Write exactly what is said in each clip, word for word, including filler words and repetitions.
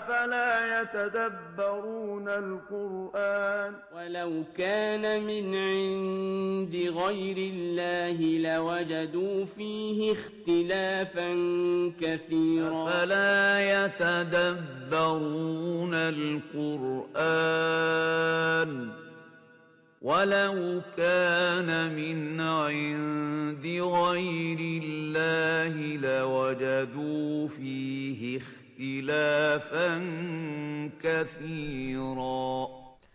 أفلا يتدبرون القرآن ولو كان من عند غير الله لوجدوا فيه اختلافا كثيرا أفلا يتدبرون القرآن ولو كان من عند غير الله لوجدوا فيه اختلافا كثيرا.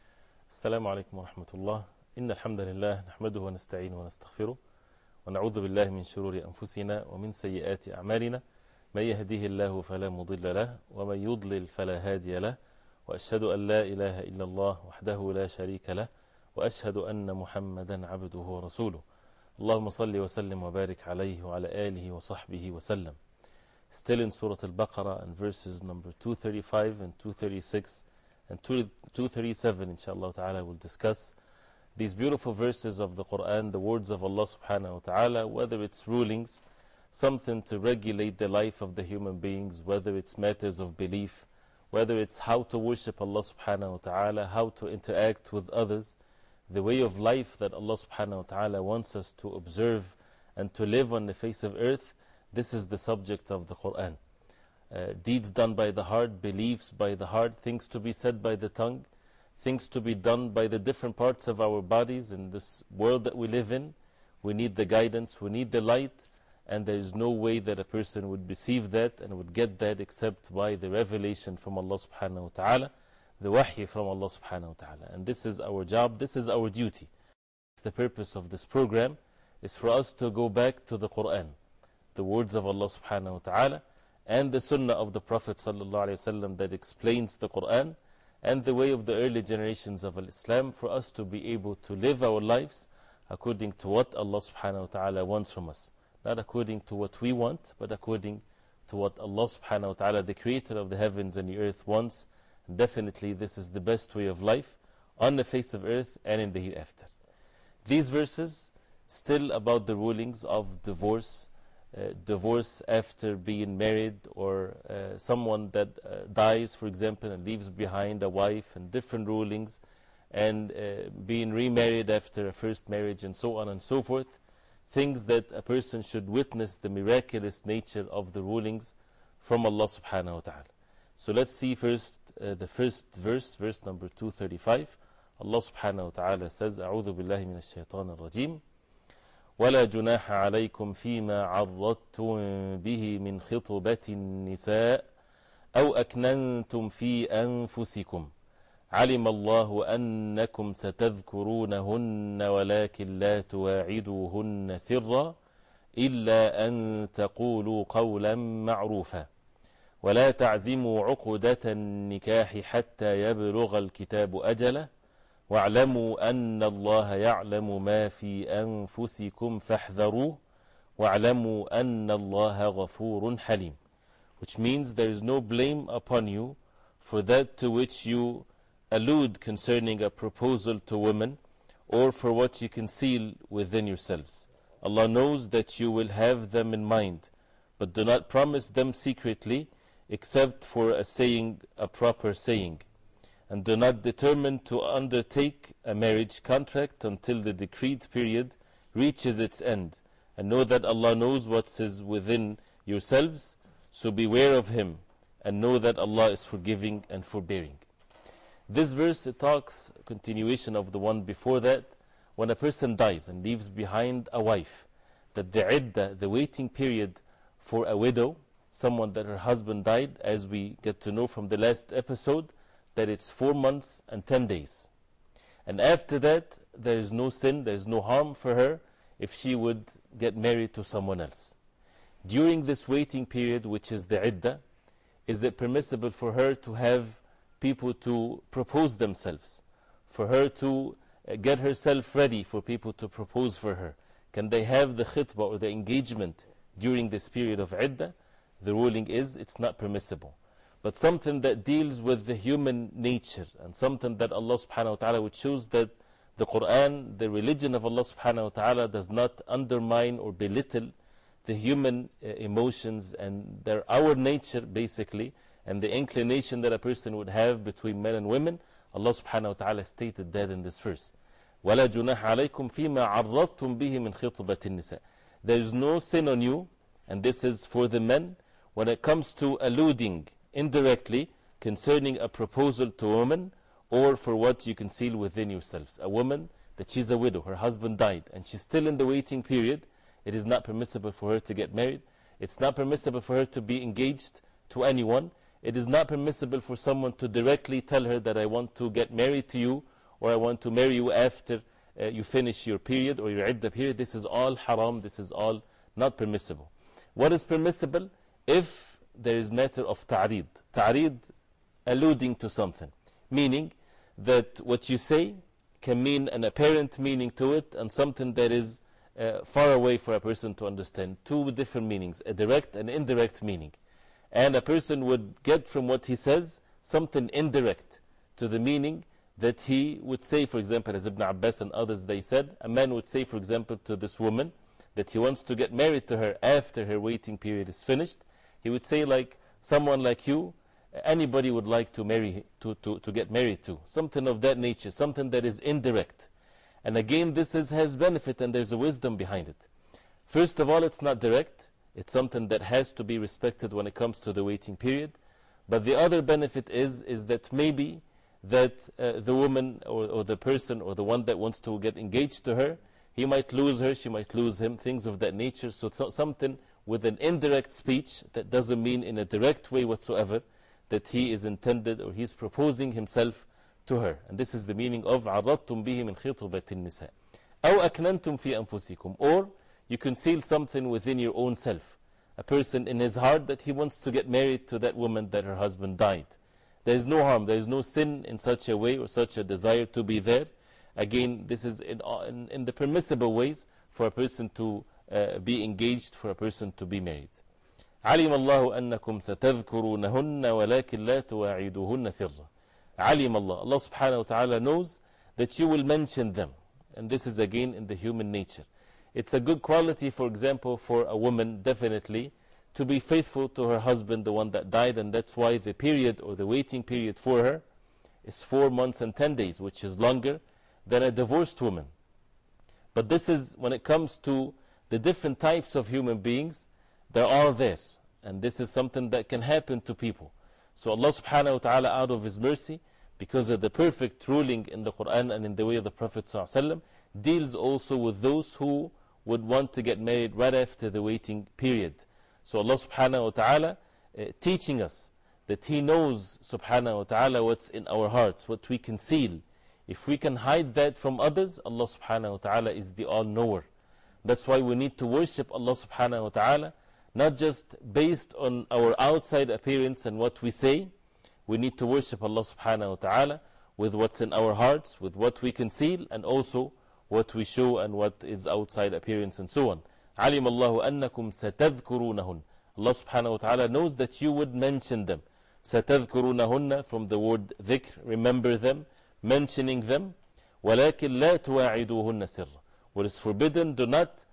السلام عليكم ورحمة الله. إن الحمد لله نحمده ونستعينه ونستغفره ونعوذ بالله من شرور أنفسنا ومن سيئات أعمالنا، من يهديه الله فلا مضل له ومن يضلل فلا هادي له، وأشهد أن لا إله إلا الله وحده لا شريك له، وأشهد أن محمدا عبده ورسوله. اللهم صل وسلم وبارك عليه وعلى آله وصحبه وسلم. Still in Surah Al-Baqarah and verses number two thirty-five and two thirty-six and two thirty-seven, inshallah ta'ala, we'll discuss these beautiful verses of the Quran, the words of Allah subhanahu wa ta'ala, whether it's rulings, something to regulate the life of the human beings, whether it's matters of belief, whether it's how to worship Allah subhanahu wa ta'ala, how to interact with others, the way of life that Allah subhanahu wa ta'ala wants us to observe and to live on the face of earth. This is the subject of the Quran. Uh, deeds done by the heart, beliefs by the heart, things to be said by the tongue, things to be done by the different parts of our bodies in this world that we live in. We need the guidance, we need the light, and there is no way that a person would receive that and would get that except by the revelation from Allah subhanahu wa ta'ala, the wahy from Allah subhanahu wa ta'ala. And this is our job, this is our duty. The purpose of this program is for us to go back to the Quran, the words of Allah subhanahu wa ta'ala, and the sunnah of the Prophet sallallahu alayhi wa sallam that explains the Quran, and the way of the early generations of Islam, for us to be able to live our lives according to what Allah subhanahu wa ta'ala wants from us. Not according to what we want, but according to what Allah subhanahu wa ta'ala, the creator of the heavens and the earth, wants. And definitely this is the best way of life on the face of earth and in the hereafter. These verses still about the rulings of divorce, uh, divorce after being married, or uh, someone that uh, dies, for example, and leaves behind a wife, and different rulings, and uh, being remarried after a first marriage, and so on and so forth. Things that a person should witness the miraculous nature of the rulings from Allah subhanahu wa ta'ala. So let's see first uh, the first verse, verse number two thirty-five. Allah subhanahu wa ta'ala says, أعوذ بالله من الشيطان الرجيم ولا جناح عليكم فيما عرضتم به من خطبة النساء أو أكننتم في أنفسكم علم الله أنكم ستذكرونهن ولكن لا تواعدوهن سرا إلا أن تقولوا قولا معروفا ولا تعزموا عقدة النكاح حتى يبلغ الكتاب أجله واعلموا أن الله يعلم ما في أنفسكم فاحذروه واعلموا أن الله غفور حليم. Which means there is no blame upon you for that to which you allude concerning a proposal to women, or for what you conceal within yourselves. Allah knows that you will have them in mind, but do not promise them secretly except for a saying, a proper saying. And do not determine to undertake a marriage contract until the decreed period reaches its end. And know that Allah knows what is within yourselves, so beware of Him, and know that Allah is forgiving and forbearing. This verse, it talks, continuation of the one before that, when a person dies and leaves behind a wife, that the iddah, the waiting period for a widow, someone that her husband died, as we get to know from the last episode, that it's four months and ten days. And after that, there is no sin, there is no harm for her if she would get married to someone else. During this waiting period, which is the iddah, is it permissible for her to have people to propose themselves, for her to get herself ready for people to propose for her? Can they have the khitbah or the engagement during this period of iddah? The ruling is it's not permissible. But something that deals with the human nature, and something that Allah subhanahu wa ta'ala would choose, that the Quran, the religion of Allah subhanahu wa ta'ala, does not undermine or belittle the human uh, emotions and their, our nature basically, and the inclination that a person would have between men and women, Allah subhanahu wa ta'ala stated that in this verse. وَلَا جُنَاحَ عَلَيْكُمْ فِي مَا عَرَّضْتُمْ بِهِ مِنْ خِطْبَةِ النِّسَاءِ. There is no sin on you, and this is for the men, when it comes to alluding indirectly concerning a proposal to a woman, or for what you conceal within yourselves. A woman that she's a widow, her husband died, and she's still in the waiting period, it is not permissible for her to get married. It's not permissible for her to be engaged to anyone. It is not permissible for someone to directly tell her that I want to get married to you, or I want to marry you after uh, you finish your period or your iddah period. This is all haram, this is all not permissible. What is permissible? If there is matter of ta'reed. Ta'reed, alluding to something. Meaning that what you say can mean an apparent meaning to it, and something that is uh, far away for a person to understand. Two different meanings, a direct and indirect meaning. And a person would get from what he says something indirect to the meaning that he would say. For example, as Ibn Abbas and others, they said, a man would say, for example, to this woman that he wants to get married to her after her waiting period is finished. He would say, like, someone like you, anybody would like to marry, to, to, to get married to. Something of that nature, something that is indirect. And again, this is, has benefit, and there's a wisdom behind it. First of all, it's not direct. It's something that has to be respected when it comes to the waiting period. But the other benefit is, is that maybe that uh, the woman or, or the person or the one that wants to get engaged to her, he might lose her, she might lose him, things of that nature. So th something with an indirect speech that doesn't mean in a direct way whatsoever that he is intended or he is proposing himself to her. And this is the meaning of عَرَّضْتُمْ بِهِ مِنْ خِطْبَةِ النِّسَاءِ أَوْ أَكْنَنْتُمْ فِي أَنفُسِكُمْ. Or you conceal something within your own self. A person in his heart that he wants to get married to that woman that her husband died. There is no harm, there is no sin in such a way or such a desire to be there. Again, this is in, in, in the permissible ways for a person to uh, be engaged, for a person to be married. عَلِمَ اللَّهُ أَنَّكُمْ سَتَذْكُرُونَهُنَّ وَلَكِنْ لَا تُوَاعِدُوهُنَّ سِرًّا. عَلِمَ اللَّهُ, Allah subhanahu wa ta'ala knows that you will mention them. And this is again in the human nature. It's a good quality, for example, for a woman, definitely, to be faithful to her husband, the one that died, and that's why the period or the waiting period for her is four months and ten days, which is longer than a divorced woman. But this is, when it comes to the different types of human beings, they're all there. And this is something that can happen to people. So Allah subhanahu wa ta'ala, out of His mercy, because of the perfect ruling in the Quran and in the way of the Prophet sallallahu alaihi wasallam, deals also with those who would want to get married right after the waiting period. So Allah subhanahu wa ta'ala uh, teaching us that He knows subhanahu wa ta'ala what's in our hearts, what we conceal. If we can hide that from others, Allah subhanahu wa ta'ala is the all-knower. That's why we need to worship Allah subhanahu wa ta'ala, not just based on our outside appearance and what we say. We need to worship Allah subhanahu wa ta'ala with what's in our hearts, with what we conceal, and also what we show and what is outside appearance and so on. عَلِمَ اللَّهُ أَنَّكُمْ سَتَذْكُرُونَهُنْ. Allah subhanahu wa ta'ala knows that you would mention them. سَتَذْكُرُونَهُنَّ, from the word dhikr, remember them, mentioning them. وَلَكِنْ لَا تُوَاعِدُوهُنَّ سِرًّا. What is forbidden, do not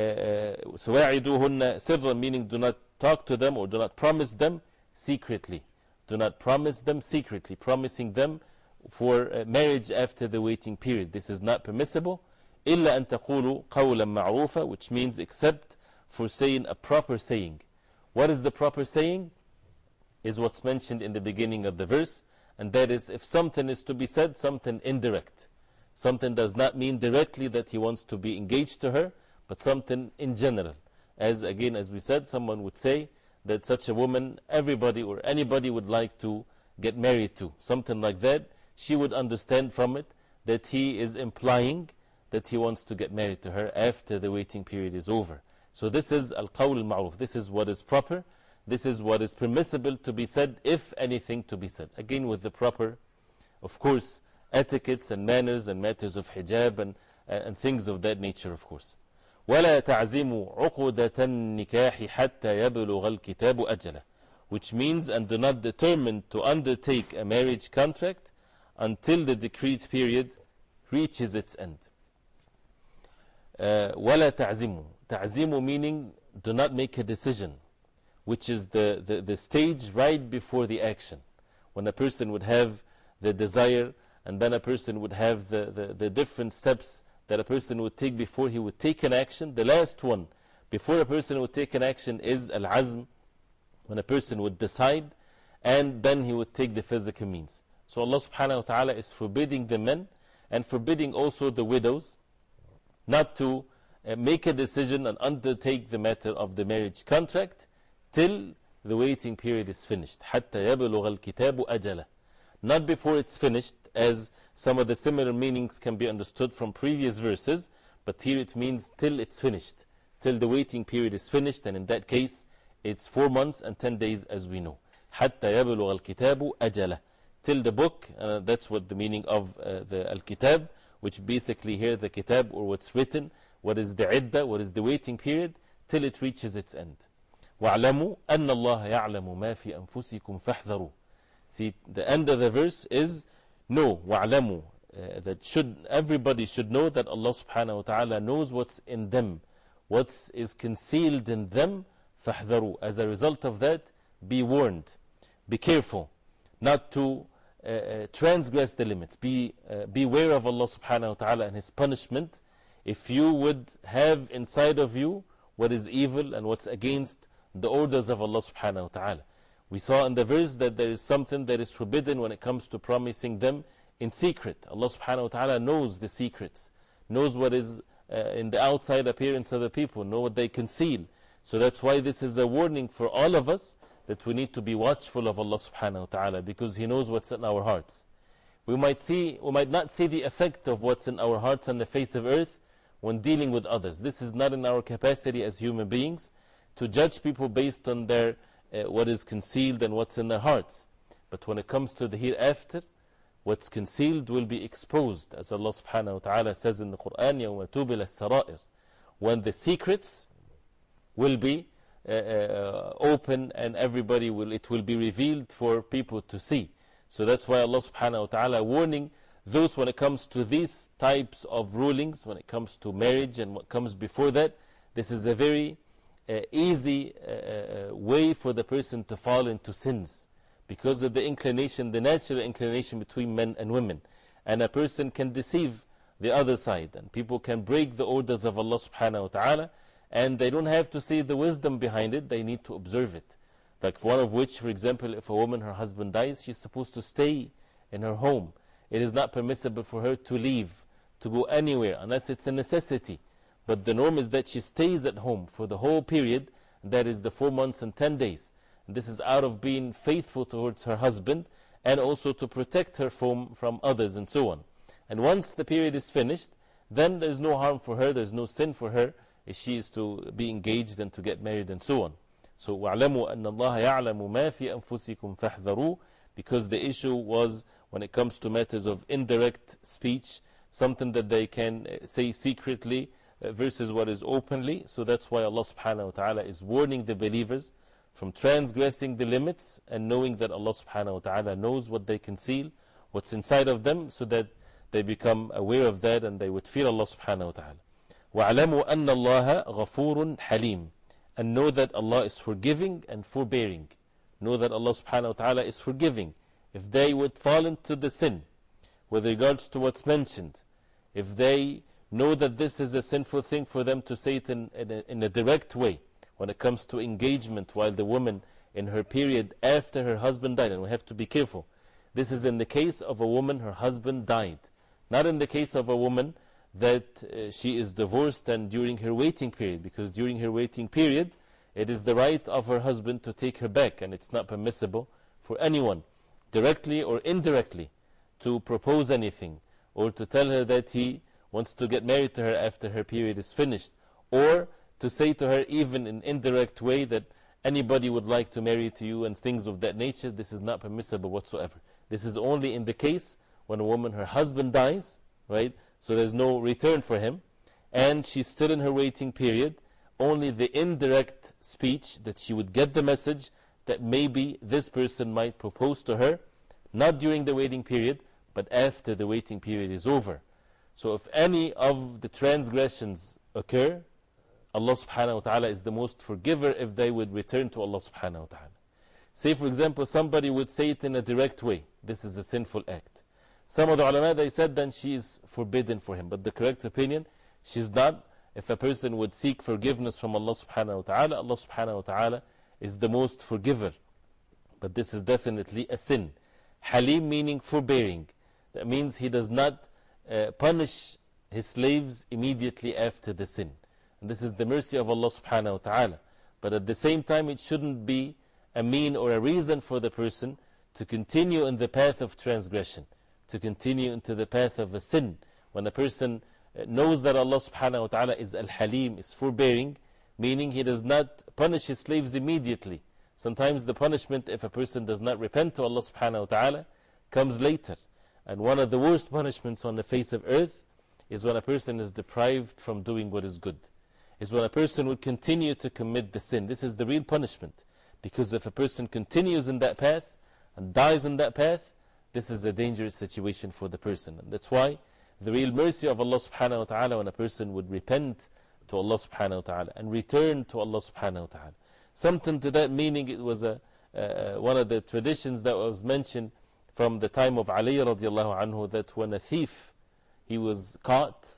تُوَاعِدُوهُنَّ سِرًّا, meaning do not talk to them or do not promise them secretly. Do not promise them secretly, promising them for uh, marriage after the waiting period. This is not permissible. إِلَّا أَن تَقُولُوا قَوْلًا مَعْرُوفًا, which means except for saying a proper saying. What is the proper saying? Is what's mentioned in the beginning of the verse, and that is, if something is to be said, something indirect. Something does not mean directly that he wants to be engaged to her, but something in general. As again, as we said, someone would say that such a woman, everybody or anybody would like to get married to. Something like that. She would understand from it that he is implying that he wants to get married to her after the waiting period is over. So this is al-qawl al-ma'ruf. This is what is proper. This is what is permissible to be said, if anything to be said. Again, with the proper, of course, etiquettes and manners and matters of hijab and, and things of that nature, of course. وَلَا تَعْزِمُوا عُقُودَةَ النِّكَاحِ حَتَّى يَبْلُغَ الْكِتَابُ أَجَلَهُ, which means, and do not determine to undertake a marriage contract until the decreed period reaches its end. Uh, وَلَا تَعْزِمُوا. تَعْزِمُوا meaning, do not make a decision which is the, the, the stage right before the action. When a person would have the desire, and then a person would have the, the, the different steps that a person would take before he would take an action. The last one, before a person would take an action, is al-azm, when a person would decide, and then he would take the physical means. So Allah subhanahu wa ta'ala is forbidding the men, and forbidding also the widows, not to uh, make a decision and undertake the matter of the marriage contract till the waiting period is finished. حَتَّى يَبْلُغَ الْكِتَابُ أَجَلَهُ. Not before it's finished, as some of the similar meanings can be understood from previous verses, but here it means till it's finished, till the waiting period is finished, and in that case it's four months and ten days, as we know. حَتَّى يَبْلُغَ الْكِتَابُ أَجَلَهُ. Till the book, uh, that's what the meaning of uh, the Al-Kitab, which basically here the Kitab, or what's written, what is the iddah, what is the waiting period, till it reaches its end. وَاعْلَمُوا أَنَّ اللَّهَ يَعْلَمُ مَا فِي أَنفُسِكُمْ فَاحْذَرُوا. See, the end of the verse is, no, وَاعْلَمُوا, uh, that should, everybody should know that Allah subhanahu wa ta'ala knows what's in them, what is concealed in them, فَاحْذَرُوا. As a result of that, be warned, be careful, not to uh, uh, transgress the limits. Be, uh, beware of Allah subhanahu wa ta'ala and His punishment if you would have inside of you what is evil and what's against the orders of Allah subhanahu wa ta'ala. We saw in the verse that there is something that is forbidden when it comes to promising them in secret. Allah subhanahu wa ta'ala knows the secrets, knows what is uh, in the outside appearance of the people, know what they conceal. So that's why this is a warning for all of us, that we need to be watchful of Allah subhanahu wa ta'ala, because He knows what's in our hearts. We might, see, we might not see the effect of what's in our hearts on the face of earth when dealing with others. This is not in our capacity as human beings to judge people based on their, uh, what is concealed and what's in their hearts. But when it comes to the hereafter, what's concealed will be exposed, as Allah subhanahu wa ta'ala says in the Quran, يَوْمَ تُوبِلَ السَّرَائِرِ, when the secrets will be uh, uh, open and everybody will, it will be revealed for people to see. So that's why Allah subhanahu wa ta'ala warning those when it comes to these types of rulings, when it comes to marriage and what comes before that. This is a very uh, easy uh, uh, way for the person to fall into sins, because of the inclination, the natural inclination between men and women. And a person can deceive the other side, and people can break the orders of Allah subhanahu wa ta'ala, and they don't have to see the wisdom behind it, they need to observe it. Like one of which, for example, if a woman, her husband dies, she's supposed to stay in her home. It is not permissible for her to leave, to go anywhere, unless it's a necessity. But the norm is that she stays at home for the whole period, that is the four months and ten days. And this is out of being faithful towards her husband, and also to protect her from, from others and so on. And once the period is finished, then there's no harm for her, there's no sin for her, if she is to be engaged and to get married and so on. So, وَاعْلَمُوا أَنَّ اللَّهَ يَعْلَمُ مَا فِي أَنفُسِكُمْ فَاحْذَرُوا, because the issue was, when it comes to matters of indirect speech, something that they can say secretly uh, versus what is openly. So that's why Allah subhanahu wa ta'ala is warning the believers from transgressing the limits, and knowing that Allah subhanahu wa ta'ala knows what they conceal, what's inside of them, so that they become aware of that and they would fear Allah subhanahu wa ta'ala. وَاعْلَمُوا أَنَّ اللَّهَ غَفُورٌ حَلِيمٌ. And know that Allah is forgiving and forbearing. Know that Allah subhanahu wa ta'ala is forgiving. If they would fall into the sin with regards to what's mentioned, if they know that this is a sinful thing for them to say it in, in, a, in a direct way, when it comes to engagement while the woman in her period after her husband died, and we have to be careful. This is in the case of a woman, her husband died. Not in the case of a woman that uh, she is divorced and during her waiting period, because during her waiting period, it is the right of her husband to take her back, and it's not permissible for anyone, directly or indirectly, to propose anything, or to tell her that he wants to get married to her after her period is finished, or to say to her even in indirect way that anybody would like to marry to you and things of that nature. This is not permissible whatsoever. This is only in the case when a woman, her husband dies, right? So there's no return for him, and she's still in her waiting period. Only the indirect speech, that she would get the message that maybe this person might propose to her, not during the waiting period, but after the waiting period is over. So if any of the transgressions occur, Allah subhanahu wa ta'ala is the most forgiver if they would return to Allah subhanahu wa ta'ala. Say for example, somebody would say it in a direct way. This is a sinful act. Some of the ulama, they said then she is forbidden for him. But the correct opinion, she's not. If a person would seek forgiveness from Allah subhanahu wa ta'ala, Allah subhanahu wa ta'ala is the most forgiver. But this is definitely a sin. Halim meaning forbearing. That means he does not uh, punish his slaves immediately after the sin. And this is the mercy of Allah subhanahu wa ta'ala. But at the same time, it shouldn't be a mean or a reason for the person to continue in the path of transgression, to continue into the path of a sin. When a person knows that Allah subhanahu wa ta'ala is Al-Halim, is forbearing, meaning he does not punish his slaves immediately. Sometimes the punishment, if a person does not repent to Allah subhanahu wa ta'ala, comes later. And one of the worst punishments on the face of earth is when a person is deprived from doing what is good. Is when a person would continue to commit the sin. This is the real punishment. Because if a person continues in that path and dies in that path, this is a dangerous situation for the person. And that's why the real mercy of Allah subhanahu wa ta'ala, when a person would repent to Allah subhanahu wa ta'ala and return to Allah subhanahu wa ta'ala. Something to that meaning, it was a, uh, one of the traditions that was mentioned from the time of Ali radiallahu anhu, that when a thief, he was caught,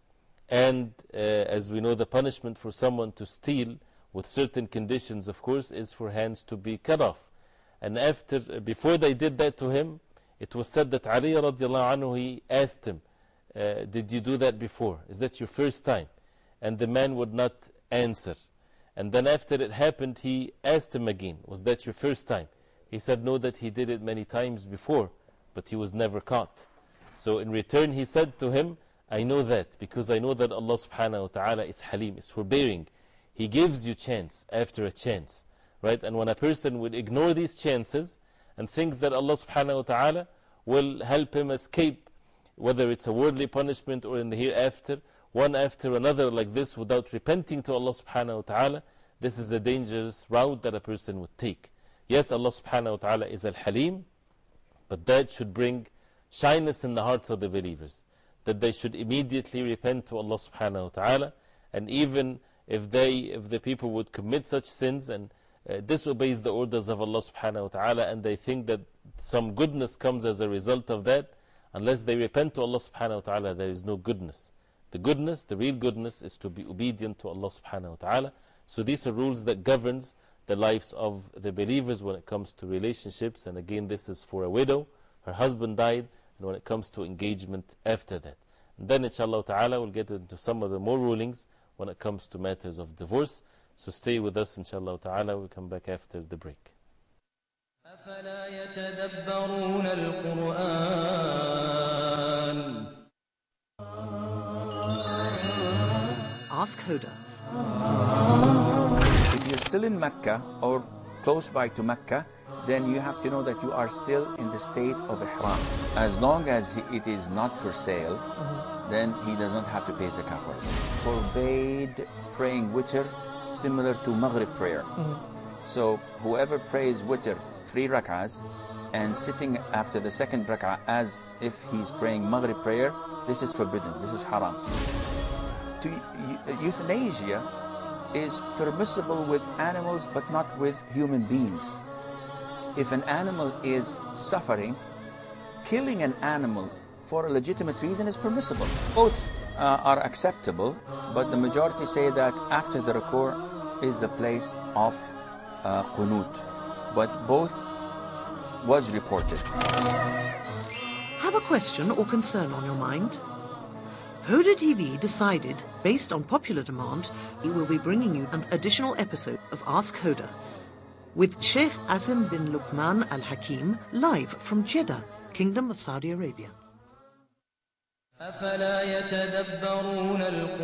and uh, as we know, the punishment for someone to steal with certain conditions, of course, is for hands to be cut off. And after, before they did that to him, it was said that Ali radiallahu anhu, he asked him, uh, did you do that before? Is that your first time? And the man would not answer. And then after it happened, he asked him again, was that your first time? He said no, that he did it many times before, but he was never caught. So in return he said to him, I know that, because I know that Allah subhanahu wa ta'ala is Halim, is forbearing. He gives you chance after a chance, right? And when a person would ignore these chances and thinks that Allah subhanahu wa ta'ala will help him escape, whether it's a worldly punishment or in the hereafter, one after another like this, without repenting to Allah subhanahu wa ta'ala, this is a dangerous route that a person would take. Yes, Allah subhanahu wa ta'ala is Al-Halim, but that should bring shyness in the hearts of the believers, that they should immediately repent to Allah subhanahu wa ta'ala. And even if they, if the people would commit such sins and uh, disobeys the orders of Allah subhanahu wa ta'ala, and they think that some goodness comes as a result of that, unless they repent to Allah subhanahu wa ta'ala, there is no goodness. The goodness, the real goodness, is to be obedient to Allah subhanahu wa ta'ala. So these are rules that governs the lives of the believers when it comes to relationships. And again, this is for a widow, her husband died, and when it comes to engagement after that. And then inshallah ta'ala we'll get into some of the more rulings when it comes to matters of divorce. So stay with us inshallah ta'ala, we'll come back after the break. أفلا يتدبرون القرآن. Ask Huda. If you're still in Mecca or close by to Mecca, then you have to know that you are still in the state of Ihram. As long as it is not for sale, mm-hmm. then he does not have to pay zakah for it. Forbade praying witr similar to Maghrib prayer. Mm-hmm. So whoever prays witr three rak'ahs and sitting after the second rak'ah as if he's praying Maghrib prayer, this is forbidden, this is haram. To, euthanasia is permissible with animals but not with human beings. If an animal is suffering, killing an animal for a legitimate reason is permissible. Both uh, are acceptable, but the majority say that after the ruku' is the place of uh, qunut. But both was reported. Have a question or concern on your mind? Huda T V decided, based on popular demand, we will be bringing you an additional episode of Ask Huda with Sheikh Azim bin Luqman Al Hakim, live from Jeddah, Kingdom of Saudi Arabia. أفلا يتدبرون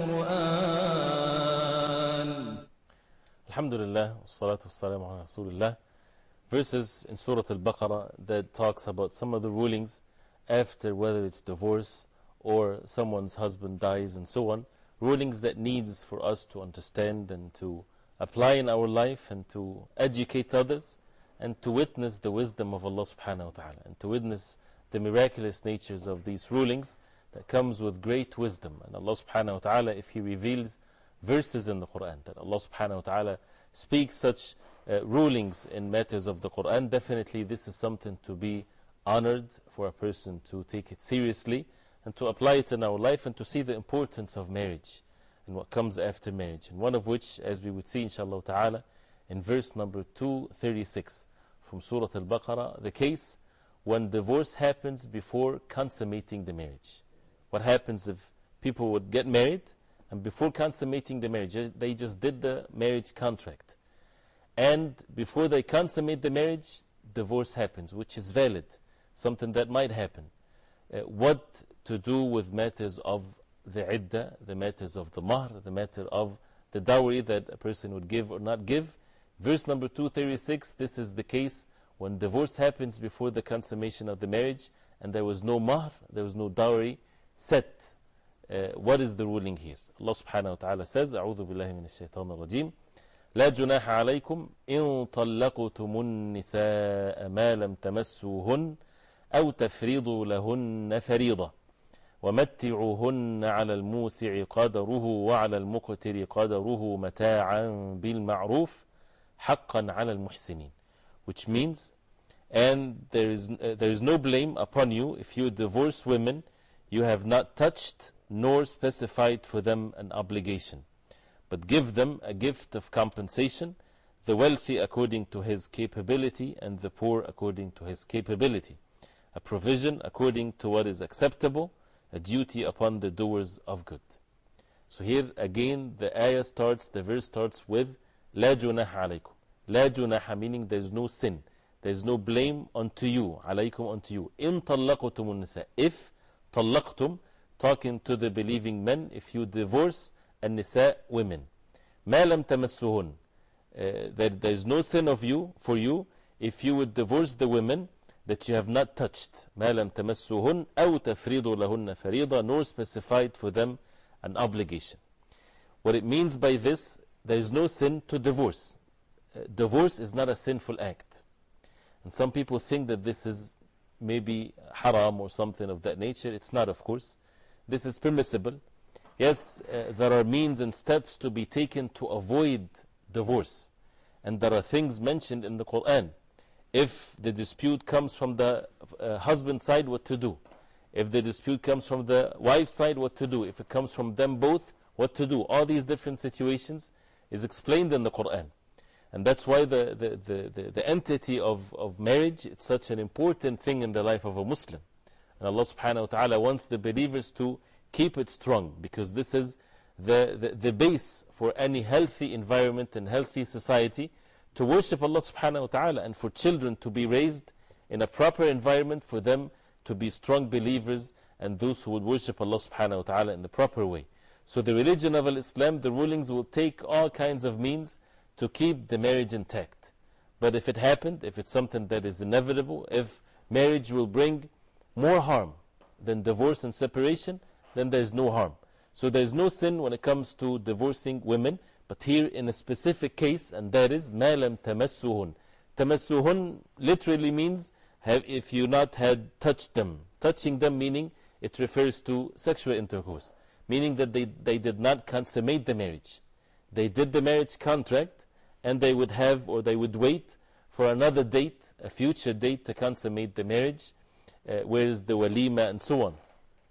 القرآن. Alhamdulillah, wassalatu wassalamu ala Rasulullah. Verses in Surah Al-Baqarah that talks about some of the rulings after, whether it's divorce or someone's husband dies and so on. Rulings that needs for us to understand and to apply in our life and to educate others and to witness the wisdom of Allah subhanahu wa ta'ala and to witness the miraculous natures of these rulings that comes with great wisdom. And Allah subhanahu wa ta'ala, if He reveals verses in the Quran, that Allah subhanahu wa ta'ala speaks such uh, rulings in matters of the Quran. Definitely this is something to be honored, for a person to take it seriously and to apply it in our life, and to see the importance of marriage and what comes after marriage. And one of which, as we would see inshallah ta'ala, in verse number two thirty-six from Surah Al-Baqarah, the case when divorce happens before consummating the marriage. What happens if people would get married and before consummating the marriage, they just did the marriage contract, and before they consummate the marriage, divorce happens, which is valid, something that might happen. Uh, what to do with matters of the iddah, the matters of the mahr, the matter of the dowry that a person would give or not give. Verse number two thirty-six, this is the case when divorce happens before the consummation of the marriage and there was no mahr, there was no dowry set. Uh, what is the ruling here? Allah subhanahu wa ta'ala says, أعوذ بالله من الشيطان الرجيم لا جناح عليكم إن طلقتم النساء ما لم تمسوهن أو تفرضوا لهن فريضة ومتعوهن على الموسع قدره وعلى المقتر قدره متاعا بالمعروف حقا على المحسنين. Which means, and there is, uh, there is no blame upon you if you divorce women you have not touched nor specified for them an obligation, but give them a gift of compensation, the wealthy according to his capability and the poor according to his capability, a provision according to what is acceptable, a duty upon the doers of good. So here again the ayah starts, the verse starts with لا جناح عليكم. لا جناح meaning there is no sin, there is no blame unto you, عليكم unto you. إن طلقتم النساء, if طلقتم, talking to the believing men, if you divorce النساء, women. ما لم تمسوهن, uh, that there is no sin of you, for you, if you would divorce the women that you have not touched. ما لم تمسوهن أو تفرضوا لهن فريضة, nor specified for them an obligation. What it means by this, there is no sin to divorce. Uh, divorce is not a sinful act. And some people think that this is maybe haram or something of that nature. It's not, of course. This is permissible. Yes, uh, there are means and steps to be taken to avoid divorce. And there are things mentioned in the Quran. If the dispute comes from the uh, husband's side, what to do? If the dispute comes from the wife's side, what to do? If it comes from them both, what to do? All these different situations is explained in the Quran. And that's why the, the, the, the, the entity of, of marriage, it's such an important thing in the life of a Muslim. And Allah subhanahu wa ta'ala wants the believers to keep it strong, because this is the, the, the base for any healthy environment and healthy society, to worship Allah subhanahu wa ta'ala, and for children to be raised in a proper environment, for them to be strong believers and those who would worship Allah subhanahu wa ta'ala in the proper way. So the religion of Islam, the rulings will take all kinds of means to keep the marriage intact. But if it happened, if it's something that is inevitable, if marriage will bring more harm than divorce and separation, then there's no harm. So there's no sin when it comes to divorcing women, but here in a specific case, and that is مَا لَمْ تَمَسُّهُنْ. تَمَسُّهُنْ literally means have, if you not had touched them. Touching them meaning it refers to sexual intercourse, meaning that they, they did not consummate the marriage. They did the marriage contract, and they would have, or they would wait for another date, a future date to consummate the marriage, uh, where is the walima and so on.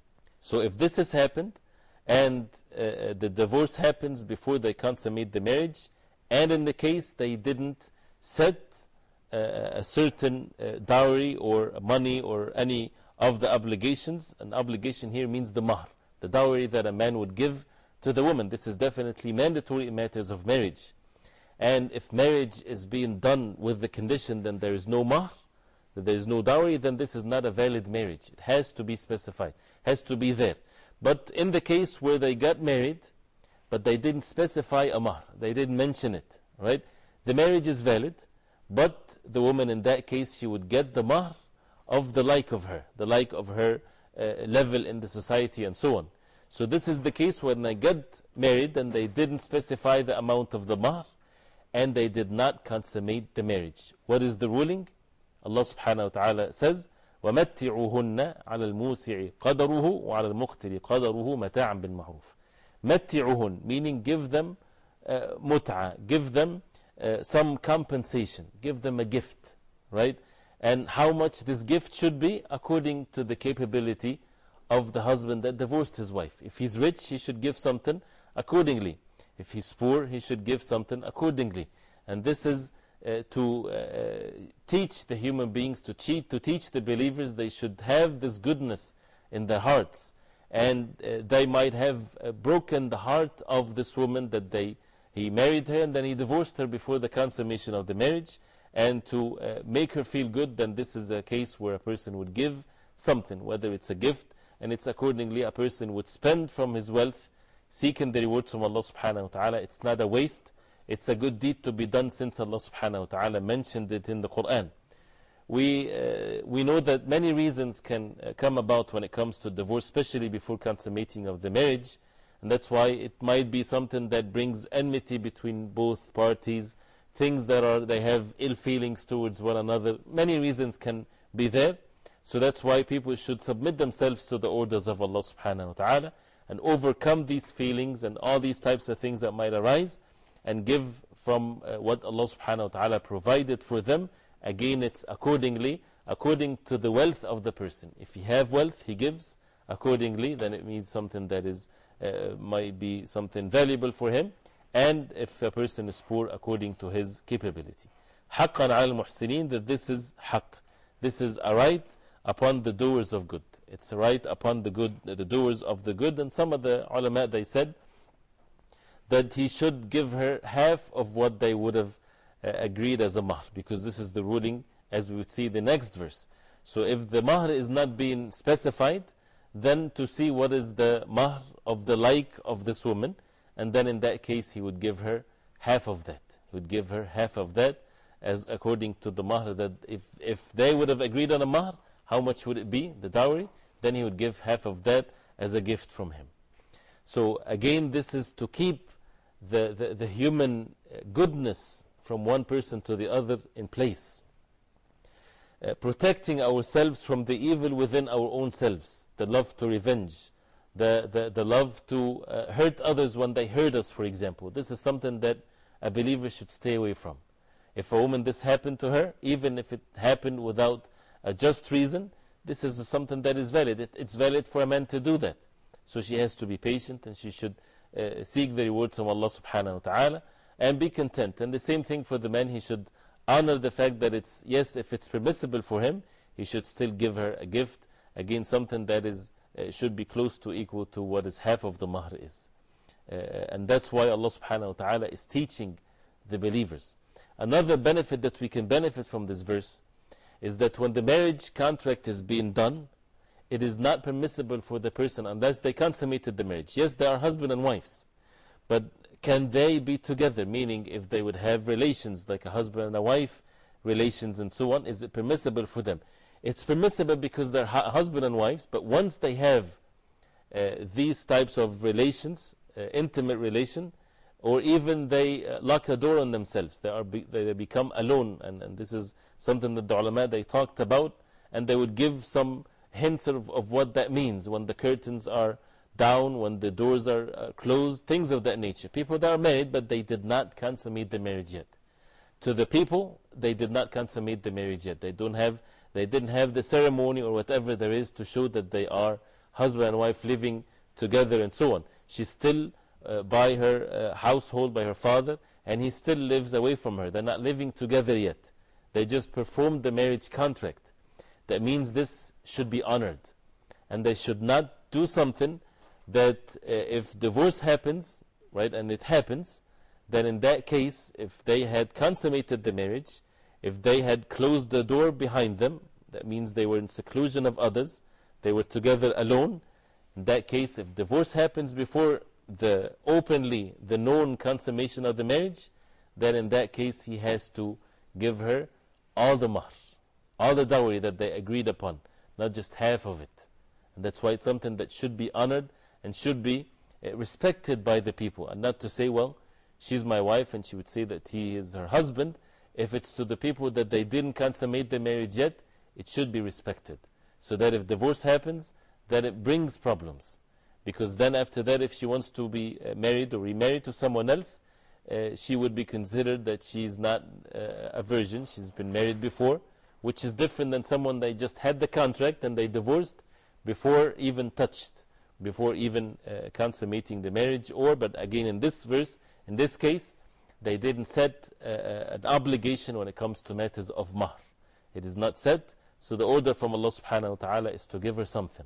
So if this has happened, and uh, the divorce happens before they consummate the marriage, and in the case they didn't set uh, a certain uh, dowry or money or any of the obligations, an obligation here means the mahr, the dowry that a man would give to the woman. This is definitely mandatory in matters of marriage. And if marriage is being done with the condition then there is no mahr, that there is no dowry, then this is not a valid marriage. It has to be specified, has to be there. But in the case where they got married, but they didn't specify a mahr, they didn't mention it, right? The marriage is valid, but the woman in that case, she would get the mahr of the like of her, the like of her uh, level in the society and so on. So this is the case when they got married and they didn't specify the amount of the mahr, and they did not consummate the marriage. What is the ruling? Allah subhanahu wa ta'ala says, وَمَتِّعُهُنَّ عَلَى الْمُوسِعِ قَدَرُهُ وَعَلَى الْمُقْتِرِ قَدَرُهُ مَتَاعًا بِالْمَعْرُوفِ. متعهن, meaning give them uh, mut'a, give them uh, some compensation, give them a gift, right? And how much this gift should be according to the capability of the husband that divorced his wife. If he's rich, he should give something accordingly. If he's poor, he should give something accordingly. And this is uh, to uh, teach the human beings, to, cheat, to teach the believers they should have this goodness in their hearts. And uh, they might have uh, broken the heart of this woman that they, he married her and then he divorced her before the consummation of the marriage. And to uh, make her feel good, then this is a case where a person would give something, whether it's a gift, and it's accordingly a person would spend from his wealth, seeking the rewards from Allah subhanahu wa ta'ala. It's not a waste, it's a good deed to be done, since Allah subhanahu wa ta'ala mentioned it in the Quran. We, uh, we know that many reasons can uh, come about when it comes to divorce, especially before consummating of the marriage. And that's why it might be something that brings enmity between both parties, things that are, they have ill feelings towards one another. Many reasons can be there. So that's why people should submit themselves to the orders of Allah subhanahu wa ta'ala and overcome these feelings and all these types of things that might arise and give from uh, what Allah subhanahu wa ta'ala provided for them. Again, it's accordingly, according to the wealth of the person. If he have wealth, he gives accordingly, then it means something that is, uh, might be something valuable for him. And if a person is poor, according to his capability. حَقًّا عَلَى الْمُحْسِنِينَ, that this is haqq. This is a right upon the doers of good. It's a right upon the good, the doers of the good. And some of the ulama, they said that he should give her half of what they would have uh, agreed as a mahr, because this is the ruling as we would see the next verse. So if the mahr is not being specified, then to see what is the mahr of the like of this woman, and then in that case he would give her half of that. He would give her half of that, as according to the mahr, that if, if they would have agreed on a mahr, how much would it be, the dowry? Then he would give half of that as a gift from him. So again, this is to keep the, the, the human goodness from one person to the other in place. Uh, protecting ourselves from the evil within our own selves, the love to revenge, the, the, the love to uh, hurt others when they hurt us, for example. This is something that a believer should stay away from. If a woman this happened to her, even if it happened without a just reason, this is something that is valid. It, it's valid for a man to do that. So she has to be patient, and she should uh, seek the rewards from Allah subhanahu wa ta'ala and be content. And the same thing for the man, he should honor the fact that it's, yes, if it's permissible for him, he should still give her a gift. Again, something that is, uh, should be close to equal to what is half of the mahr is. Uh, and that's why Allah subhanahu wa ta'ala is teaching the believers. Another benefit that we can benefit from this verse is that when the marriage contract is being done, it is not permissible for the person unless they consummated the marriage. Yes, they are husband and wives, but can they be together? Meaning, if they would have relations like a husband and a wife, relations and so on, is it permissible for them? It's permissible because they're husband and wives, but once they have uh, these types of relations, uh, intimate relation, or even they uh, lock a door on themselves, they, are be, they become alone, and, and this is something that the ulama, they talked about, and they would give some hints of, of what that means when the curtains are down, when the doors are uh, closed, things of that nature. People that are married, but they did not consummate the marriage yet. To the people, they did not consummate the marriage yet. They, don't have, they didn't have the ceremony or whatever there is to show that they are husband and wife living together and so on. She's still uh, by her uh, household, by her father, and he still lives away from her. They're not living together yet. They just performed the marriage contract. That means this should be honored. And they should not do something that uh, if divorce happens, right, and it happens, then in that case, if they had consummated the marriage, if they had closed the door behind them, that means they were in seclusion of others, they were together alone. In that case, if divorce happens before the openly, the known consummation of the marriage, then in that case he has to give her all the mahr, all the dowry that they agreed upon, not just half of it. And that's why it's something that should be honored and should be uh, respected by the people, and not to say, well, she's my wife, and she would say that he is her husband. If it's to the people that they didn't consummate the marriage yet, it should be respected. So that if divorce happens, then it brings problems. because then after that, if she wants to be uh, married or remarried to someone else, uh, she would be considered that she is not uh, a virgin, she's been married before, which is different than someone that just had the contract and they divorced before even touched, before even uh, consummating the marriage. Or, but again in this verse, in this case, they didn't set uh, an obligation when it comes to matters of mahr. It is not set, so the order from Allah subhanahu wa ta'ala is to give her something,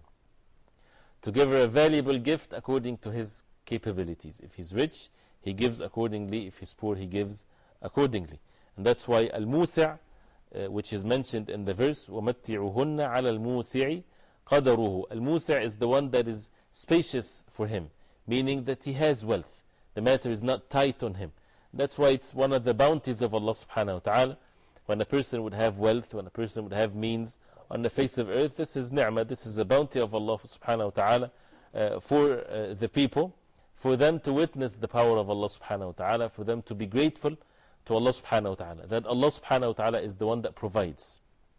to give her a valuable gift according to his capabilities. If he's rich, he gives accordingly. If he's poor, he gives accordingly. And that's why al-musi', uh, which is mentioned in the verse, وَمَتِّعُهُنَّ عَلَى الْمُوسِعِ قَدَرُهُ. Al-musi' is the one that is spacious for him, meaning that he has wealth. The matter is not tight on him. That's why it's one of the bounties of Allah subhanahu wa ta'ala. When a person would have wealth, when a person would have means on the face of earth, this is ni'mah, this is a bounty of Allah subhanahu wa ta'ala uh, for uh, the people, for them to witness the power of Allah subhanahu wa ta'ala, for them to be grateful to Allah subhanahu wa ta'ala, that Allah subhanahu wa ta'ala is the one that provides.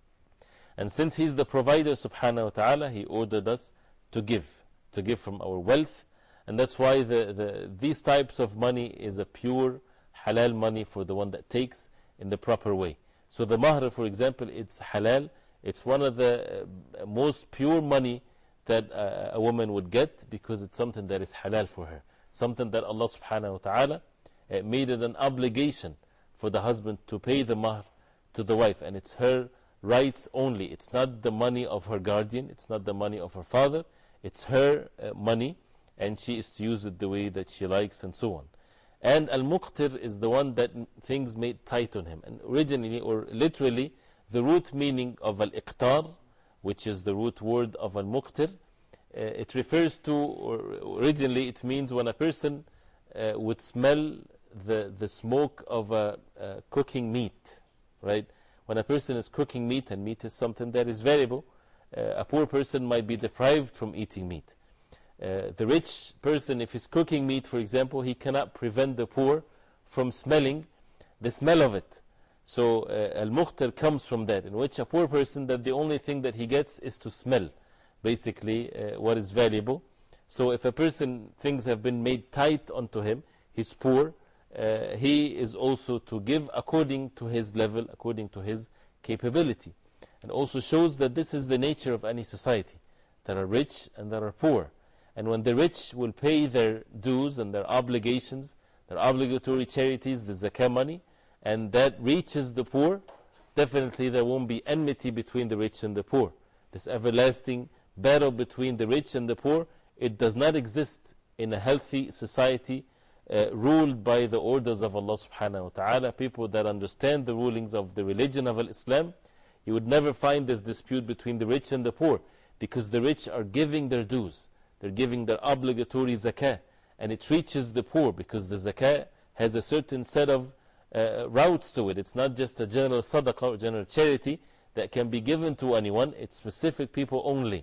And since He's the provider subhanahu wa ta'ala, He ordered us to give, to give from our wealth. And that's why the, the, these types of money is a pure halal money for the one that takes in the proper way. So the mahr, for example, it's halal. It's one of the uh, most pure money that uh, a woman would get, because it's something that is halal for her. Something that Allah subhanahu wa ta'ala uh, made it an obligation for the husband to pay the mahr to the wife. And it's her rights only. It's not the money of her guardian. It's not the money of her father. It's her uh, money, and she is to use it the way that she likes, and so on. And al-muqtir is the one that things made tight on him. And originally, or literally, the root meaning of al-iqtar, which is the root word of al-muqtir, uh, it refers to, or originally it means when a person uh, would smell the, the smoke of a, a cooking meat, right? When a person is cooking meat, and meat is something that is valuable, uh, a poor person might be deprived from eating meat. Uh, the rich person, if he's cooking meat, for example, he cannot prevent the poor from smelling the smell of it. So uh, al-muqtar comes from that, in which a poor person, that the only thing that he gets is to smell, basically, uh, what is valuable. So if a person, things have been made tight onto him, he's poor, uh, he is also to give according to his level, according to his capability. And also shows that this is the nature of any society. There are rich and there are poor. And when the rich will pay their dues and their obligations, their obligatory charities, the zakah money, and that reaches the poor, definitely there won't be enmity between the rich and the poor. This everlasting battle between the rich and the poor, it does not exist in a healthy society uh, ruled by the orders of Allah subhanahu wa ta'ala. People that understand the rulings of the religion of Islam, you would never find this dispute between the rich and the poor, because the rich are giving their dues. They're giving their obligatory zakah, and it reaches the poor, because the zakah has a certain set of uh, routes to it. It's not just a general sadaqah or general charity that can be given to anyone. It's specific people only.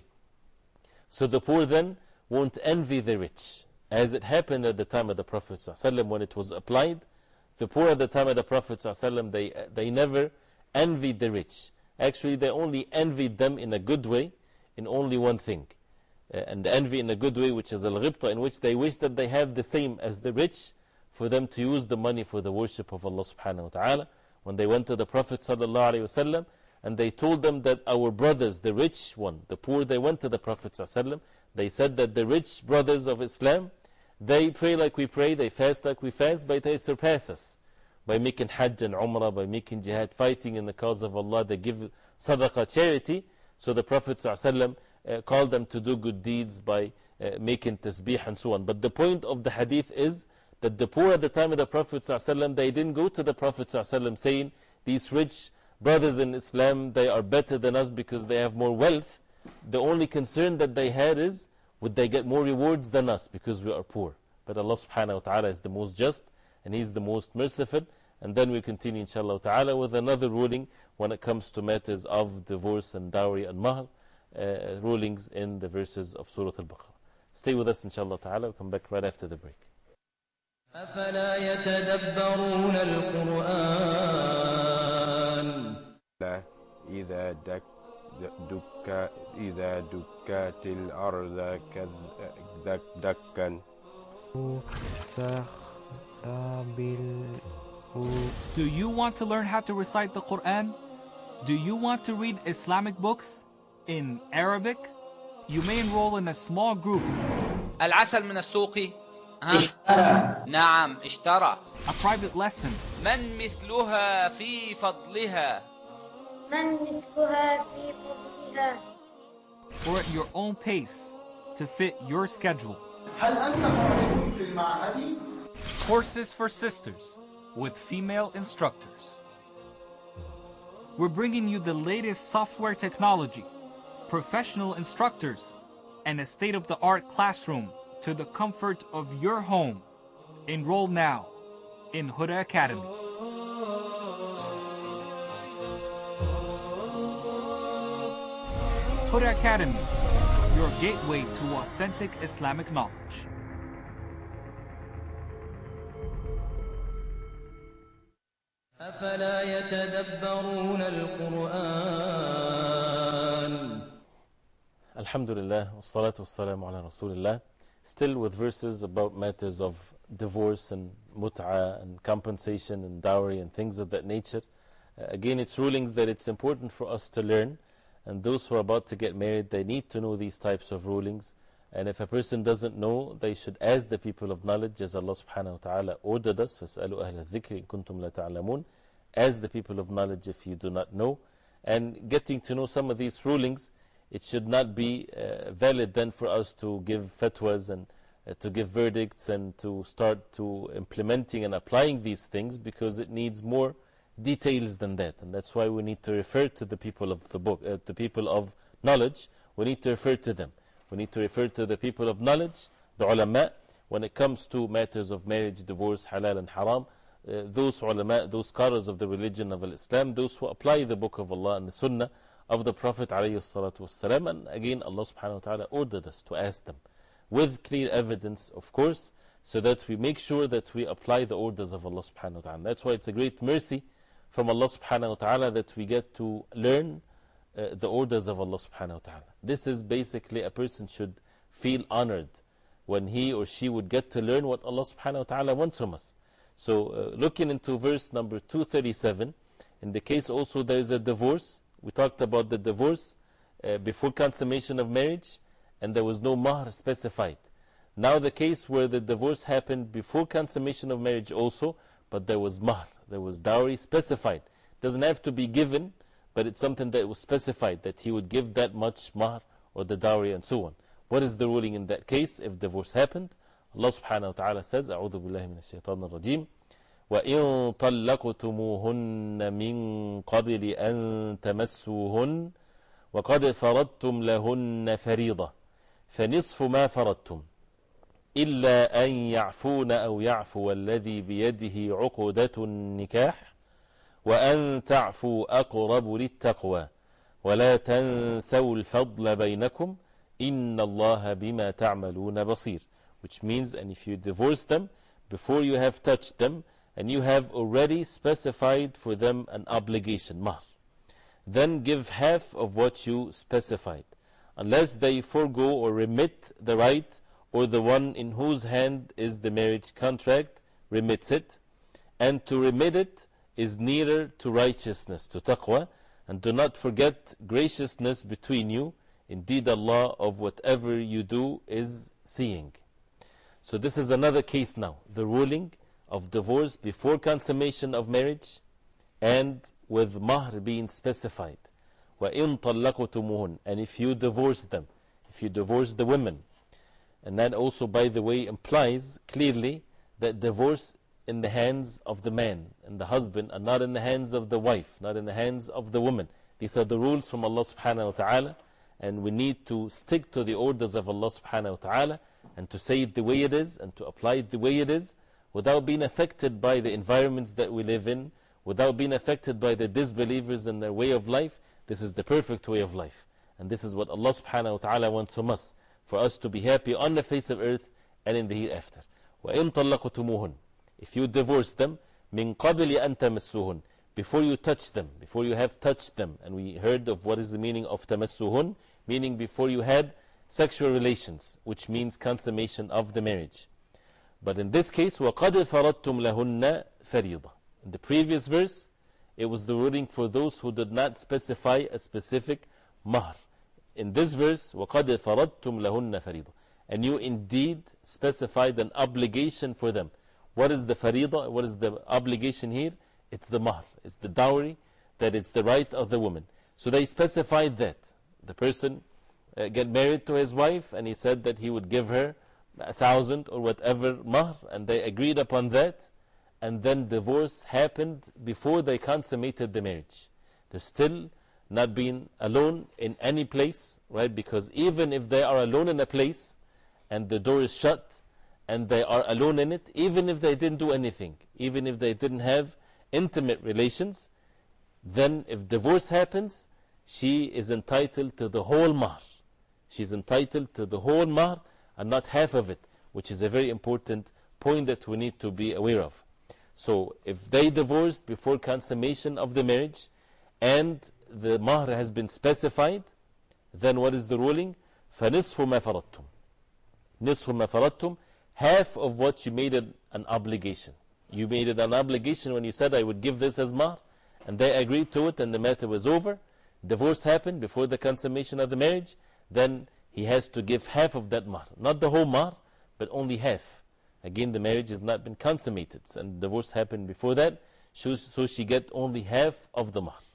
So the poor then won't envy the rich, as it happened at the time of the Prophet ﷺ when it was applied. The poor at the time of the Prophet ﷺ, they, they never envied the rich. Actually, they only envied them in a good way, in only one thing. Uh, and envy in a good way, which is al-ghibta, in which they wish that they have the same as the rich, for them to use the money for the worship of Allah subhanahu wa ta'ala. When they went to the Prophet sallallahu alayhi wa sallam, and they told them that our brothers, the rich one, the poor, they went to the Prophet sallallahu alayhi wa sallam, they said that the rich brothers of Islam, they pray like we pray, they fast like we fast, but they surpass us by making hajj and umrah, by making jihad, fighting in the cause of Allah. They give sadaqah, charity. So the Prophet sallallahu alayhi wa sallam Uh, call them to do good deeds by uh, making tasbih and so on. But the point of the hadith is that the poor at the time of the Prophet ﷺ, they didn't go to the Prophet ﷺ saying, these rich brothers in Islam, they are better than us because they have more wealth. The only concern that they had is, would they get more rewards than us because we are poor? But Allah subhanahu wa ta'ala is the most just, and He is the most merciful. And then we continue inshallah ta'ala with another ruling when it comes to matters of divorce and dowry and mahr. Uh, rulings in the verses of Surah Al-Baqarah. Stay with us inshallah ta'ala. We'll come back right after the break. أفلا يتدبرون القرآن إذا دك دكا إذا دكات الأرض كذ- دكا Do you want to learn how to recite the Quran? Do you want to read Islamic books in Arabic? You may enroll in a small group. العسل من السوق ها؟ اشترى. نعم اشترى. A private lesson. من مثلها في فضلها من مثلها في فضلها Or at your own pace to fit your schedule. هل أنت قادم في المعهد؟ Courses for sisters with female instructors. We're bringing you the latest software technology, professional instructors, and a state-of-the-art classroom to the comfort of your home. Enroll now in Huda Academy. Huda Academy, your gateway to authentic Islamic knowledge. أفلا يتدبرون القرآن Alhamdulillah, wassalatu wassalamu ala Rasulillah. Still with verses about matters of divorce and mut'a and compensation and dowry and things of that nature. Uh, again, it's rulings that it's important for us to learn, and those who are about to get married, they need to know these types of rulings. And if a person doesn't know, they should ask the people of knowledge, as Allah subhanahu wa ta'ala ordered us, فَاسْأَلُوا أَهْلَ الذِّكْرِ إِن كُنْتُمْ لَا تَعْلَمُونَ. Ask the people of knowledge if you do not know. And getting to know some of these rulings, it should not be uh, valid then for us to give fatwas and uh, to give verdicts and to start to implementing and applying these things, because it needs more details than that. And that's why we need to refer to the people of the book, uh, the people of knowledge. We need to refer to them. We need to refer to the people of knowledge, the ulama, when it comes to matters of marriage, divorce, halal and haram. Uh, those ulama, those scholars of the religion of Islam, those who apply the book of Allah and the sunnah of the Prophet ﷺ. And again, Allah subhanahu wa ta'ala ordered us to ask them with clear evidence, of course, so that we make sure that we apply the orders of Allah subhanahu wa ta'ala. That's why it's a great mercy from Allah subhanahu wa ta'ala that we get to learn uh, the orders of Allah subhanahu wa ta'ala. This is basically, a person should feel honored when he or she would get to learn what Allah subhanahu wa ta'ala wants from us. So uh, looking into verse number two thirty-seven, in the case also there is a divorce. We talked about the divorce uh, before consummation of marriage, and there was no mahr specified. Now the case where the divorce happened before consummation of marriage also, but there was mahr, there was dowry specified. It doesn't have to be given, but it's something that was specified, that he would give that much mahr or the dowry and so on. What is the ruling in that case if divorce happened? Allah subhanahu wa ta'ala says, أعوذ بالله من الشيطان الرجيم وَإِن طَلَّقْتُمُوهُنَّ مِن قَبْلِ أَن تَمَسُّوهُنَّ وَقَدْ فَرَضْتُمْ لَهُنَّ فَرِيضَةً فَنِصْفُ مَا فَرَضْتُمْ إِلَّا أَن يَعْفُونَ أَوْ يَعْفُوَ الَّذِي بِيَدِهِ عُقْدَةُ النِّكَاحِ وَأَن تَعْفُوا أَقْرَبُ لِلتَّقْوَى وَلَا تَنْسَوْا الْفَضْلَ بَيْنَكُمْ إِنَّ اللَّهَ بِمَا تَعْمَلُونَ بَصِيرٌ. Which means, and if you divorce them before you have touched them, and you have already specified for them an obligation, mahr, then give half of what you specified, unless they forego or remit the right, or the one in whose hand is the marriage contract remits it. And to remit it is nearer to righteousness, to taqwa. And do not forget graciousness between you. Indeed, Allah of whatever you do is seeing. So this is another case now, the ruling of divorce before consummation of marriage, and with mahr being specified. وَإِن طَلَّقْتُمُوهُنَّ. And if you divorce them, if you divorce the women. And that also, by the way, implies clearly that divorce in the hands of the man and the husband, and not in the hands of the wife, not in the hands of the woman. These are the rules from Allah subhanahu wa ta'ala, and we need to stick to the orders of Allah subhanahu wa ta'ala, and to say it the way it is, and to apply it the way it is, without being affected by the environments that we live in, without being affected by the disbelievers and their way of life. This is the perfect way of life. And this is what Allah subhanahu wa ta'ala wants from us, for us to be happy on the face of earth and in the hereafter. وَإِن طَلَّقْتُمُوهُنَّ. If you divorce them, مِن قَبْلِ أَن تَمَسُّوهُنَّ. before you touch them, before you have touched them. And we heard of what is the meaning of tamassuhun, meaning before you had sexual relations, which means consummation of the marriage. But in this case, وَقَدْ فَرَضْتُمْ لَهُنَّ فَرِيضًا. In the previous verse, it was the ruling for those who did not specify a specific mahr. In this verse, وَقَدْ فَرَضْتُمْ لَهُنَّ فَرِيضًا. And you indeed specified an obligation for them. What is the farida? What is the obligation here? It's the mahr, it's the dowry, that it's the right of the woman. So they specified that. The person uh, get married to his wife, and he said that he would give her a thousand or whatever mahr, and they agreed upon that. And then divorce happened before they consummated the marriage. They're still not being alone in any place, right? Because even if they are alone in a place and the door is shut and they are alone in it, even if they didn't do anything, even if they didn't have intimate relations, then if divorce happens, she is entitled to the whole mahr. She's entitled to the whole mahr and not half of it, which is a very important point that we need to be aware of. So if they divorced before consummation of the marriage and the mahr has been specified, then what is the ruling? فَنِصْفُ مَا فَرَضْتُمْ. نِصْفُ مَا فَرَضْتُمْ. Half of what you made it an obligation. You made it an obligation when you said, I would give this as mahr, and they agreed to it, and the matter was over. Divorce happened before the consummation of the marriage, then he has to give half of that mahr. Not the whole mahr, but only half. Again, the marriage has not been consummated, and divorce happened before that, so she get only half of the mahr.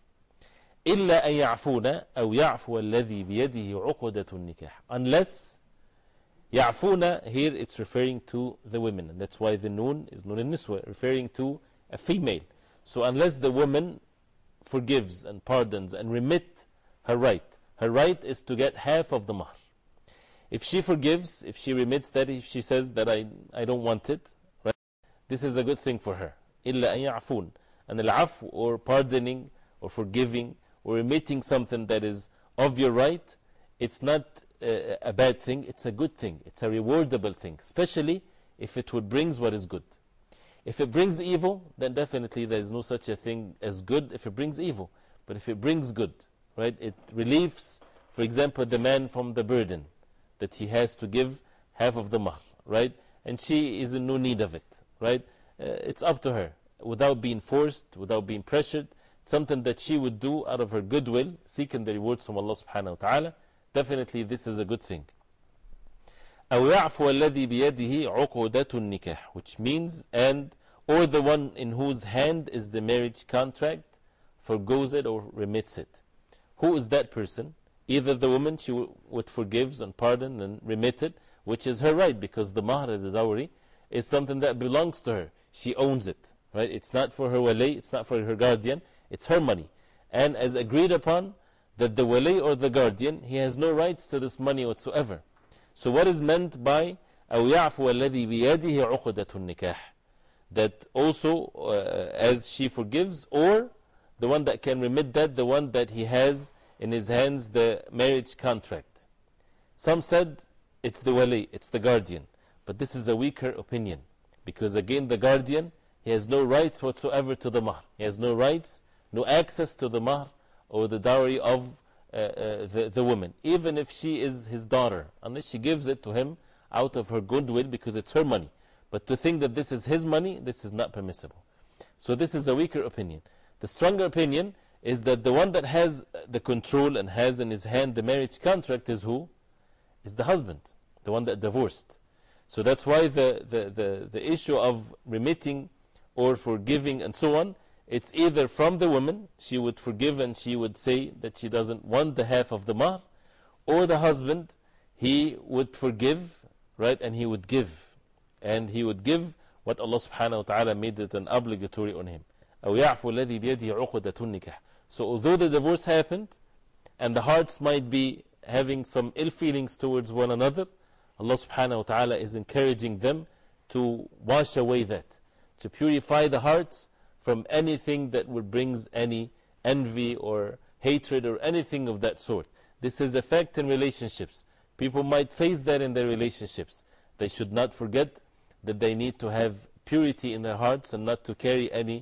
إِلَّا أَن يَعْفُونَ أَوْ يَعْفُوَ الَّذِي بِيَدِهِ عُقْدَةُ النِّكَاحِ. Unless يَعْفُونَ, here it's referring to the women, and that's why the noon is noon al-niswa, referring to a female. So unless the woman forgives and pardons and remit her right, her right is to get half of the mahr. If she forgives, if she remits that, if she says that I, I don't want it, right, this is a good thing for her. إِلَّا أَن يَعْفُونَ. And al-'afw, or pardoning, or forgiving, or remitting something that is of your right, it's not uh, a bad thing, it's a good thing. It's a rewardable thing, especially if it would brings what is good. If it brings evil, then definitely there is no such a thing as good if it brings evil. But if it brings good, right, it relieves, for example, the man from the burden that he has to give half of the mahr, right? And she is in no need of it, right? Uh, it's up to her, without being forced, without being pressured. Something that she would do out of her goodwill, seeking the rewards from Allah subhanahu wa ta'ala. Definitely this is a good thing. أَوْ يَعْفُوَ الَّذِي بِيَدِهِ عُقْدَةُ النِّكَاحِ. Which means, and, or the one in whose hand is the marriage contract, forgoes it or remits it. Who is that person? Either the woman, she would forgives and pardon and remit it, which is her right, because the mahr, the dowry, is something that belongs to her. She owns it, right? It's not for her wali, it's not for her guardian, it's her money. And as agreed upon, that the wali or the guardian, he has no rights to this money whatsoever. So what is meant by أَوْ يَعْفُوَ الَّذِي بِيَدِهِ عُقْدَةُ النِّكَاحِ? That also, uh, as she forgives, or the one that can remit that, the one that he has in his hands the marriage contract. Some said it's the wali, it's the guardian. But this is a weaker opinion. Because again, the guardian, he has no rights whatsoever to the mahr. He has no rights, no access to the mahr or the dowry of uh, uh, the, the woman. Even if she is his daughter, unless she gives it to him out of her goodwill because it's her money. But to think that this is his money, this is not permissible. So this is a weaker opinion. The stronger opinion is that the one that has the control and has in his hand the marriage contract is who? Is the husband, the one that divorced. So that's why the, the, the, the issue of remitting or forgiving and so on, it's either from the woman, she would forgive and she would say that she doesn't want the half of the mahr, or the husband, he would forgive, right, and he would give. And he would give what Allah subhanahu wa ta'ala made it an obligatory on him. أَوْ يَعْفُ الَّذِي بِيَدِهِ عُقْدَةُ النِّكَاحِ. So although the divorce happened, and the hearts might be having some ill feelings towards one another, Allah subhanahu wa ta'ala is encouraging them to wash away that, to purify the hearts from anything that would brings any envy or hatred or anything of that sort. This is a fact in relationships. People might face that in their relationships. They should not forget that they need to have purity in their hearts and not to carry any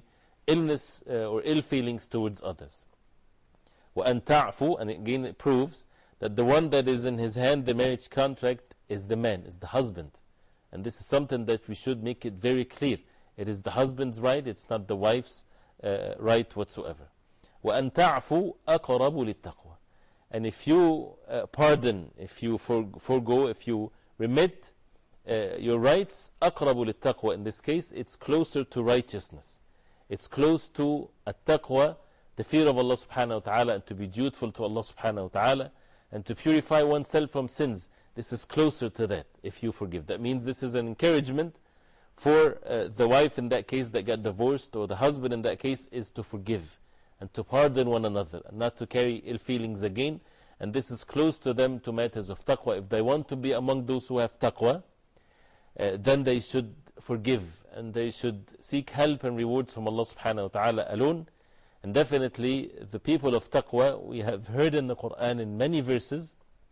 illness uh, or ill feelings towards others. وَأَن تَعْفُوا, and again it proves that the one that is in his hand, the marriage contract, is the man, is the husband. And this is something that we should make it very clear. It is the husband's right, it's not the wife's uh, right whatsoever. وَأَن تَعْفُوا أَقْرَبُ لِلتَّقْوَى. And if you uh, pardon, if you for, forego, if you remit uh, your rights, أَقْرَبُ لِلتَّقْوَى, in this case, it's closer to righteousness. It's close to at-taqwa, the fear of Allah subhanahu wa ta'ala, and to be dutiful to Allah subhanahu wa ta'ala, and to purify oneself from sins. This is closer to that, if you forgive. That means this is an encouragement for uh, the wife in that case that got divorced, or the husband in that case, is to forgive and to pardon one another, and not to carry ill feelings again. And this is close to them to matters of taqwa. If they want to be among those who have taqwa, uh, then they should forgive, and they should seek help and rewards from Allah subhanahu wa ta'ala alone. And definitely the people of taqwa, we have heard in the Quran in many verses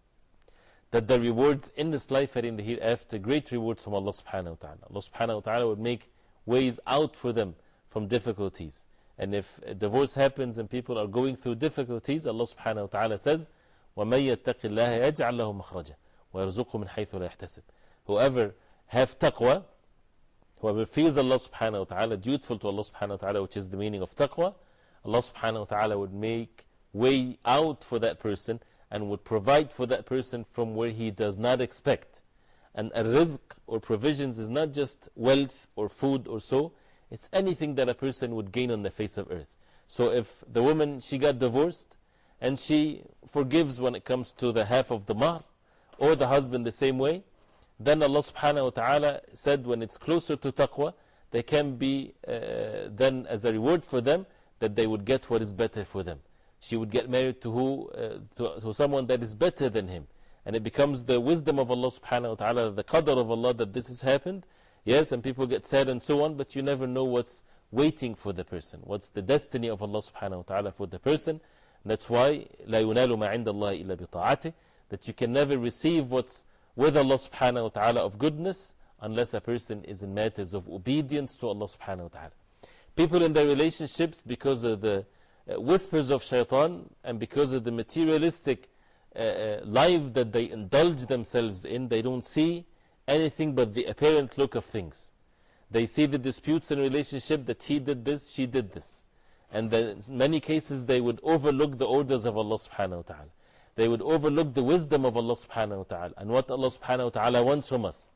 that the rewards in this life and in the hereafter, great rewards from Allah subhanahu wa ta'ala. Allah subhanahu wa ta'ala would make ways out for them from difficulties. And if a divorce happens and people are going through difficulties, Allah subhanahu wa ta'ala says, وَمَن يَتَّقِ اللَّهَ يَجْعَلْ لَهُ مَخْرَجًا وَيَرْزُقْهُ مِنْ حَيْثُ لَا يَحْتَسِبُ. Whoever have taqwa, whoever fears Allah subhanahu wa ta'ala, dutiful to Allah subhanahu wa ta'ala, which is the meaning of taqwa, Allah subhanahu wa ta'ala would make way out for that person and would provide for that person from where he does not expect. And a rizq or provisions is not just wealth or food or so, it's anything that a person would gain on the face of earth. So if the woman, she got divorced and she forgives when it comes to the half of the mahr, or the husband the same way, then Allah subhanahu wa ta'ala said when it's closer to taqwa, there can be uh, then as a reward for them that they would get what is better for them. She would get married to, who, uh, to, to someone that is better than him. And it becomes the wisdom of Allah subhanahu wa ta'ala, the qadr of Allah that this has happened. Yes, and people get sad and so on, but you never know what's waiting for the person. What's the destiny of Allah subhanahu wa ta'ala for the person. And that's why لا ينال ما عند الله إلا بطاعته, that you can never receive what's with Allah subhanahu wa ta'ala of goodness unless a person is in matters of obedience to Allah subhanahu wa ta'ala. People in their relationships, because of the uh, whispers of shaitan and because of the materialistic uh, uh, life that they indulge themselves in, they don't see anything but the apparent look of things. They see the disputes in relationship that he did this, she did this. And then in many cases they would overlook the orders of Allah subhanahu wa ta'ala. They would overlook the wisdom of Allah subhanahu wa ta'ala and what Allah subhanahu wa ta'ala wants from us.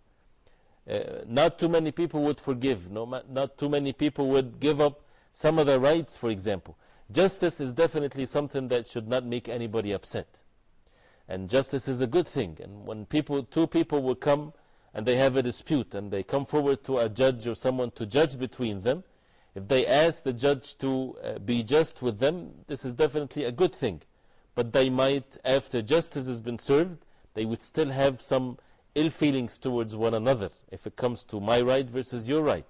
Uh, not too many people would forgive. No, not too many people would give up some of their rights, for example. Justice is definitely something that should not make anybody upset. And justice is a good thing. And when people, two people will come and they have a dispute and they come forward to a judge or someone to judge between them, if they ask the judge to uh, be just with them, this is definitely a good thing. But they might, after justice has been served, they would still have some ill feelings towards one another if it comes to my right versus your right.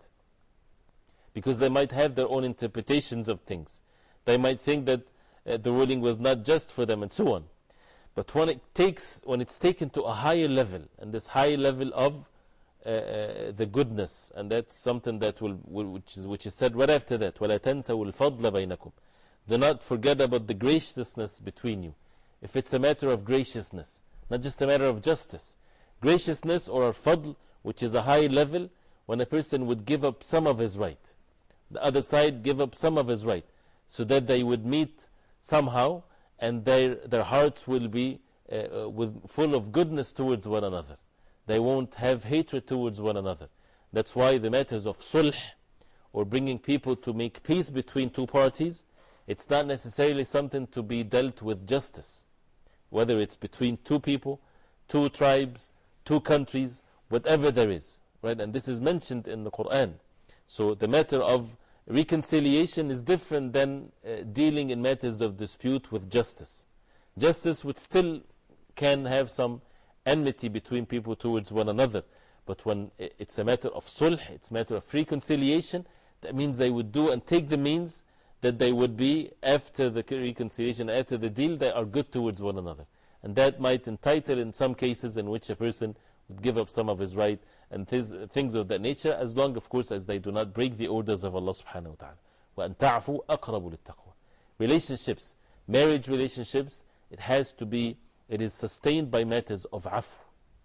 Because they might have their own interpretations of things. They might think that uh, the ruling was not just for them and so on. But when, it takes, when it's taken to a higher level, and this higher level of uh, uh, the goodness, and that's something that will, will, which, is, which is said right after that, وَلَا تَنْسَوُا الْفَضْلَ بَيْنَكُمْ. Do not forget about the graciousness between you. If it's a matter of graciousness, not just a matter of justice. Graciousness or fadl, which is a high level, when a person would give up some of his right. The other side give up some of his right, so that they would meet somehow, and their, their hearts will be uh, with, full of goodness towards one another. They won't have hatred towards one another. That's why the matters of sulh, or bringing people to make peace between two parties, it's not necessarily something to be dealt with justice. Whether it's between two people, two tribes, two countries, whatever there is. Right? And this is mentioned in the Quran. So the matter of reconciliation is different than uh, dealing in matters of dispute with justice. Justice would still can have some enmity between people towards one another. But when it's a matter of sulh, it's a matter of reconciliation, that means they would do and take the means that they would be, after the reconciliation, after the deal, they are good towards one another. And that might entitle in some cases in which a person would give up some of his right and things of that nature, as long, of course, as they do not break the orders of Allah subhanahu wa ta'ala. وأن تعفوا أقرب للتقوى. Relationships, marriage relationships, it has to be, it is sustained by matters of afu.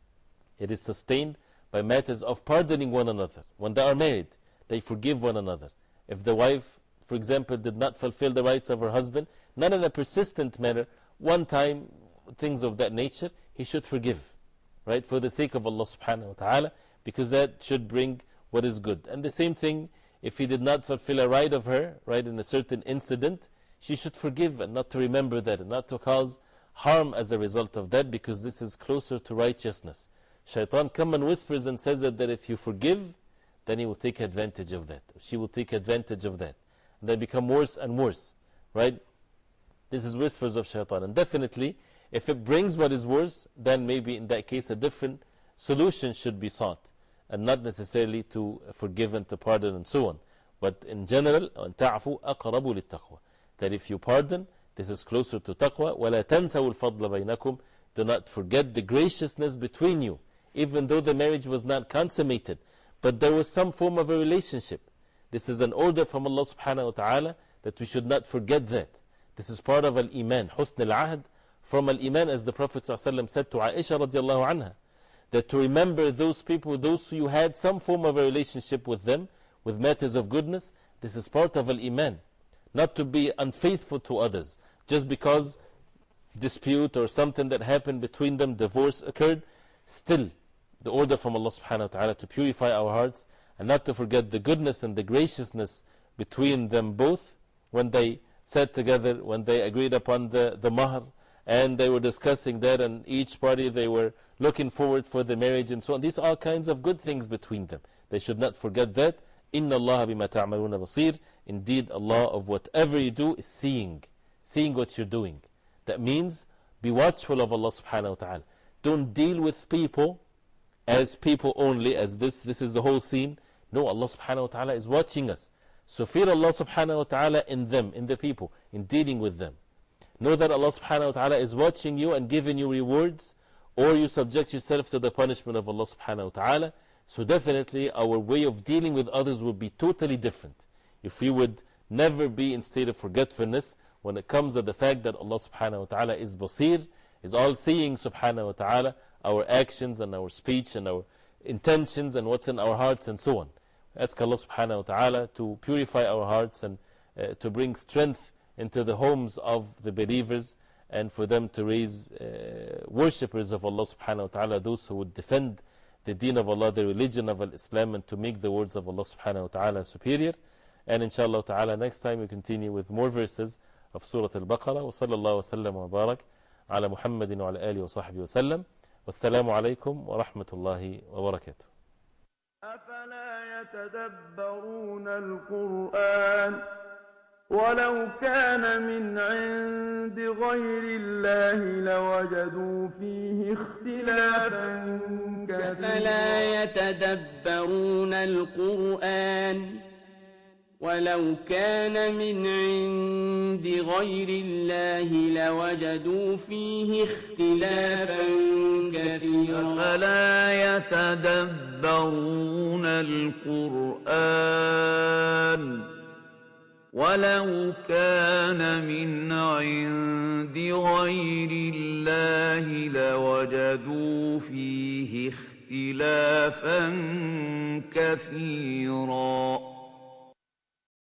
It is sustained by matters of pardoning one another. When they are married, they forgive one another. If the wife, for example, did not fulfill the rights of her husband, not in a persistent manner, one time, things of that nature, he should forgive, right, for the sake of Allah subhanahu wa ta'ala, because that should bring what is good. And the same thing, if he did not fulfill a right of her, right, in a certain incident, she should forgive and not to remember that, and not to cause harm as a result of that, because this is closer to righteousness. Shaitan comes and whispers and says that, that if you forgive, then he will take advantage of that. She will take advantage of that. And they become worse and worse, right? This is whispers of shaitan. And definitely, if it brings what is worse, then maybe in that case a different solution should be sought, and not necessarily to forgive and to pardon and so on. But in general, أَن تَعْفُوا أَقْرَبُ لِلتَّقْوَى, that if you pardon, this is closer to taqwa. وَلَا تَنْسَوُا الْفَضْلَ بَيْنَكُمْ, do not forget the graciousness between you, even though the marriage was not consummated, but there was some form of a relationship. This is an order from Allah subhanahu wa ta'ala that we should not forget that. This is part of al-Iman, Husn al-Ahd, from al-Iman, as the Prophet ﷺ said to Aisha radiallahu anha, that to remember those people, those who you had some form of a relationship with them, with matters of goodness, this is part of al-Iman. Not to be unfaithful to others, just because dispute or something that happened between them, divorce occurred. Still, the order from Allah subhanahu wa ta'ala to purify our hearts, and not to forget the goodness and the graciousness between them both, when they sat together, when they agreed upon the, the mahr, and they were discussing that, and each party they were looking forward for the marriage and so on. These are all kinds of good things between them. They should not forget that. إِنَّ اللَّهَ بِمَا تَعْمَلُونَ بَصِيرٌ. Indeed, Allah of whatever you do is seeing, seeing what you're doing. That means, be watchful of Allah subhanahu wa ta'ala. Don't deal with people as people only, as this, this is the whole scene. No, Allah subhanahu wa ta'ala is watching us. So fear Allah subhanahu wa ta'ala in them, in the people, in dealing with them. Know that Allah subhanahu wa ta'ala is watching you and giving you rewards, or you subject yourself to the punishment of Allah subhanahu wa ta'ala. So definitely our way of dealing with others will be totally different if we would never be in state of forgetfulness when it comes to the fact that Allah subhanahu wa ta'ala is basir, is all seeing subhanahu wa ta'ala, our actions and our speech and our intentions and what's in our hearts and so on. Ask Allah subhanahu wa ta'ala to purify our hearts and uh, to bring strength into the homes of the believers, and for them to raise uh, worshippers of Allah subhanahu wa ta'ala, those who would defend the deen of Allah, the religion of Islam, and to make the words of Allah subhanahu wa ta'ala superior. And inshallah ta'ala, next time we continue with more verses of Surah Al-Baqarah. Wa sallallahu wa sallam wa barak ala Muhammadin wa ala alihi wa sahbihi wa sallam. Wassalamu alaikum wa rahmatullahi wa barakatuh. أفلا يتدبرون القرآن ولو كان من عند غير الله لوجدوا فيه اختلافا كثيرا أفلا يتدبرون القرآن ولو كان من عند غير الله لوجدوا فيه اختلافا كثيرا أفلا يتدبرون القرآن ولو كان من عند غير الله لوجدوا فيه اختلافا كثيرا